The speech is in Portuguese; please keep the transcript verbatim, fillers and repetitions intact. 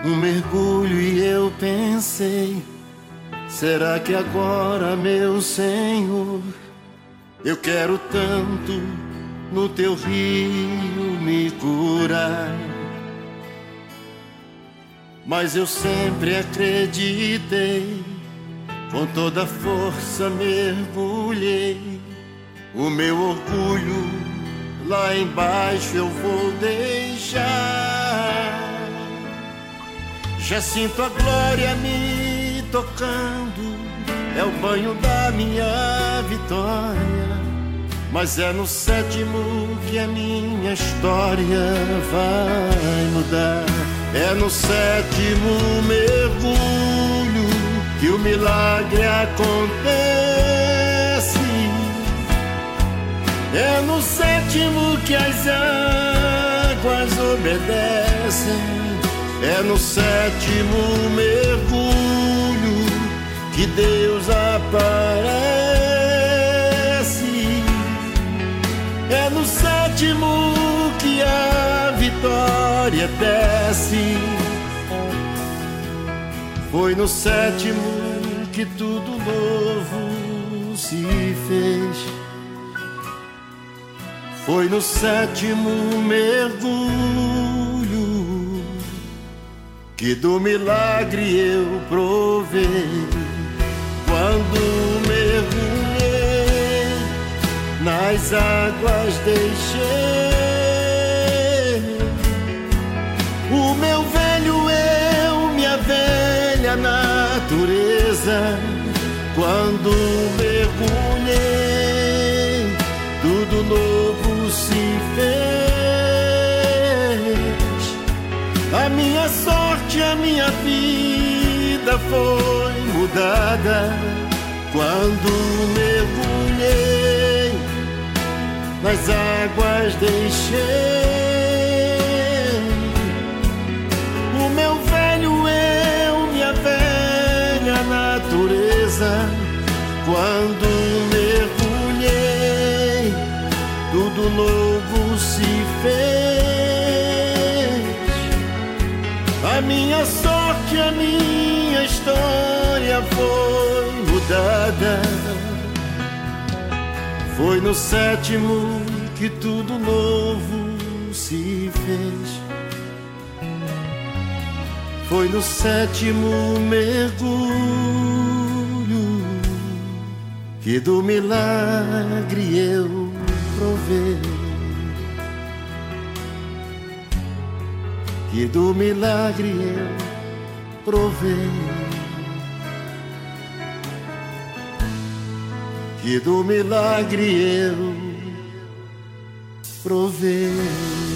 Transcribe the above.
Um mergulho e eu pensei, será que agora, meu Senhor, eu quero tanto no teu rio me curar? Mas eu sempre acreditei, com toda força mergulhei. O meu orgulho lá embaixo eu vou deixar. Já sinto a glória me tocando, é o banho da minha vitória. Mas é no sétimo que a minha história vai mudar. É no sétimo mergulho que o milagre acontece. É no sétimo que as águas obedecem. É no sétimo mergulho que Deus aparece. É no sétimo que a vitória desce. Foi no sétimo que tudo novo se fez. Foi no sétimo mergulho que do milagre eu provei. Quando mergulhei, nas águas deixei o meu velho eu, minha velha natureza. Quando mergulhei, tudo novo se fez. A minha sorte, a minha vida foi mudada. Quando mergulhei, nas águas deixei o meu velho eu, minha velha natureza. Quando mergulhei, tudo novo se fez. A minha sorte, a minha história foi mudada. Foi no sétimo que tudo novo se fez. Foi no sétimo mergulho que do milagre eu provei. Que do milagre eu provei. Que do milagre eu provei.